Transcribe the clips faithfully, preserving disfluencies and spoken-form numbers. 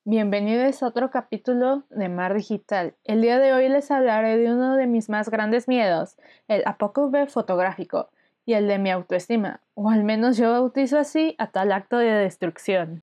Bienvenidos a otro capítulo de Mar Digital. El día de hoy les hablaré de uno de mis más grandes miedos, el apócope fotográfico y el de mi autoestima, o al menos yo bautizo así a tal acto de destrucción.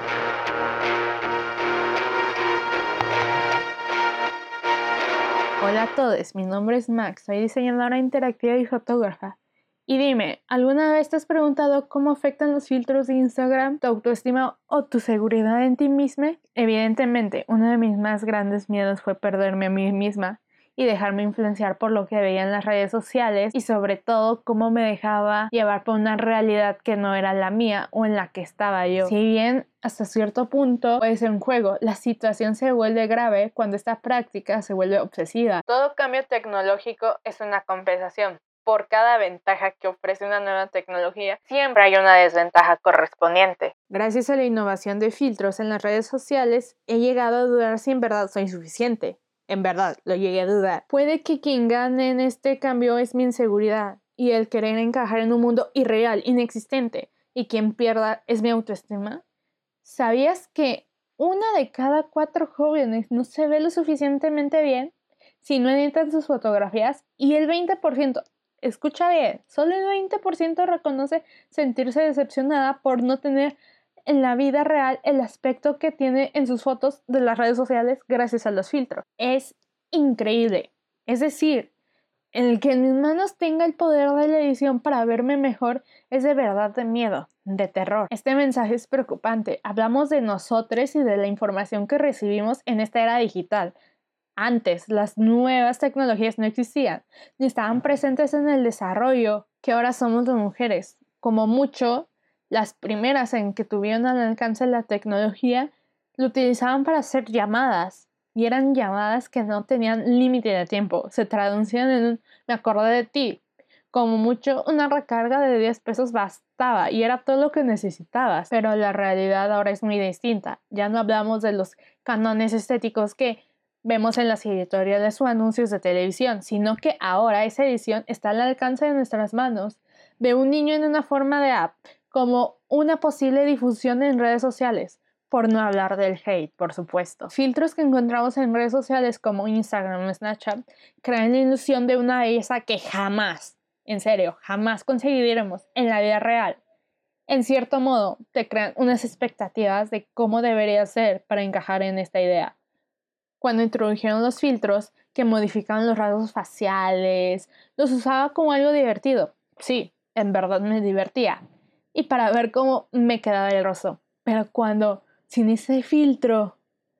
Hola a todos, mi nombre es Max, soy diseñadora interactiva y fotógrafa. Y dime, ¿alguna vez te has preguntado cómo afectan los filtros de Instagram tu autoestima o tu seguridad en ti misma? Evidentemente, uno de mis más grandes miedos fue perderme a mí misma y dejarme influenciar por lo que veía en las redes sociales y sobre todo cómo me dejaba llevar por una realidad que no era la mía o en la que estaba yo. Si bien hasta cierto punto puede ser un juego, la situación se vuelve grave cuando esta práctica se vuelve obsesiva. Todo cambio tecnológico es una compensación. Por cada ventaja que ofrece una nueva tecnología, siempre hay una desventaja correspondiente. Gracias a la innovación de filtros en las redes sociales, he llegado a dudar si en verdad soy suficiente. En verdad, lo llegué a dudar. Puede que quien gane en este cambio es mi inseguridad y el querer encajar en un mundo irreal, inexistente, y quien pierda es mi autoestima. ¿Sabías que una de cada cuatro jóvenes no se ve lo suficientemente bien si no editan sus fotografías? Y el veinte por ciento, escucha bien, solo el veinte por ciento reconoce sentirse decepcionada por no tener en la vida real el aspecto que tiene en sus fotos de las redes sociales gracias a los filtros. Es increíble. Es decir, el que en mis manos tenga el poder de la edición para verme mejor es de verdad de miedo, de terror. Este mensaje es preocupante. Hablamos de nosotros y de la información que recibimos en esta era digital. Antes, las nuevas tecnologías no existían, ni estaban presentes en el desarrollo que ahora somos las mujeres. Como mucho, las primeras en que tuvieron al alcance la tecnología lo utilizaban para hacer llamadas. Y eran llamadas que no tenían límite de tiempo. Se traducían en un me acordé de ti. Como mucho, una recarga de diez pesos bastaba y era todo lo que necesitabas. Pero la realidad ahora es muy distinta. Ya no hablamos de los cánones estéticos que vemos en las editoriales o anuncios de televisión, sino que ahora esa edición está al alcance de nuestras manos. De un niño en una forma de app, como una posible difusión en redes sociales. Por no hablar del hate, por supuesto. Filtros que encontramos en redes sociales como Instagram o Snapchat crean la ilusión de una belleza que jamás, en serio, jamás conseguiremos en la vida real. En cierto modo, te crean unas expectativas de cómo debería ser para encajar en esta idea. Cuando introdujeron los filtros que modificaban los rasgos faciales, los usaba como algo divertido. Sí, en verdad me divertía. Y para ver cómo me quedaba el rostro. Pero cuando sin ese filtro,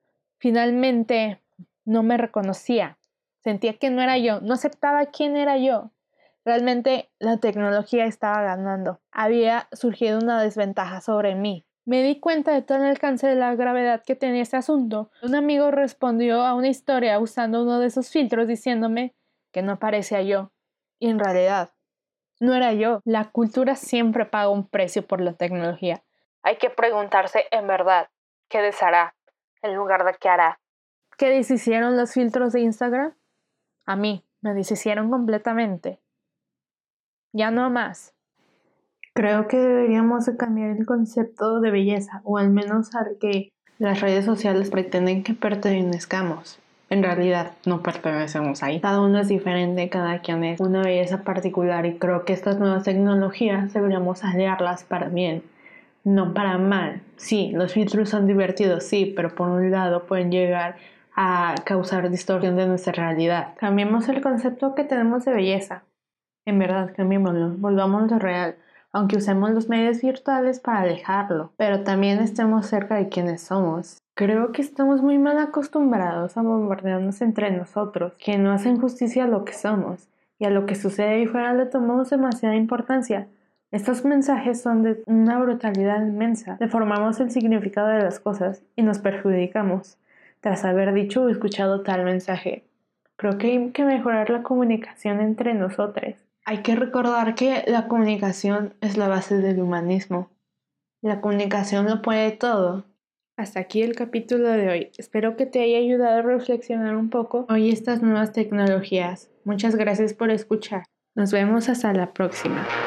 finalmente no me reconocía. Sentía que no era yo, no aceptaba quién era yo. Realmente la tecnología estaba ganando. Había surgido una desventaja sobre mí. Me di cuenta de todo el alcance de la gravedad que tenía este asunto. Un amigo respondió a una historia usando uno de esos filtros diciéndome que no parecía yo. Y en realidad, no era yo. La cultura siempre paga un precio por la tecnología. Hay que preguntarse en verdad, ¿qué deshará en lugar de qué hará? ¿Qué deshicieron los filtros de Instagram? A mí, me deshicieron completamente. Ya no más. Creo que deberíamos de cambiar el concepto de belleza, o al menos al que las redes sociales pretenden que pertenezcamos. En realidad no pertenecemos ahí. Cada uno es diferente, cada quien es una belleza particular y creo que estas nuevas tecnologías deberíamos aliarlas para bien, no para mal. Sí, los filtros son divertidos, sí, pero por un lado pueden llegar a causar distorsión de nuestra realidad. Cambiemos el concepto que tenemos de belleza. En verdad, cambiémoslo, volvámoslo real, aunque usemos los medios virtuales para alejarlo, pero también estemos cerca de quienes somos. Creo que estamos muy mal acostumbrados a bombardearnos entre nosotros, que no hacen justicia a lo que somos, y a lo que sucede ahí fuera le tomamos demasiada importancia. Estos mensajes son de una brutalidad inmensa, deformamos el significado de las cosas y nos perjudicamos, tras haber dicho o escuchado tal mensaje. Creo que hay que mejorar la comunicación entre nosotros. Hay que recordar que la comunicación es la base del humanismo. La comunicación lo puede todo. Hasta aquí el capítulo de hoy. Espero que te haya ayudado a reflexionar un poco hoy estas nuevas tecnologías. Muchas gracias por escuchar. Nos vemos hasta la próxima.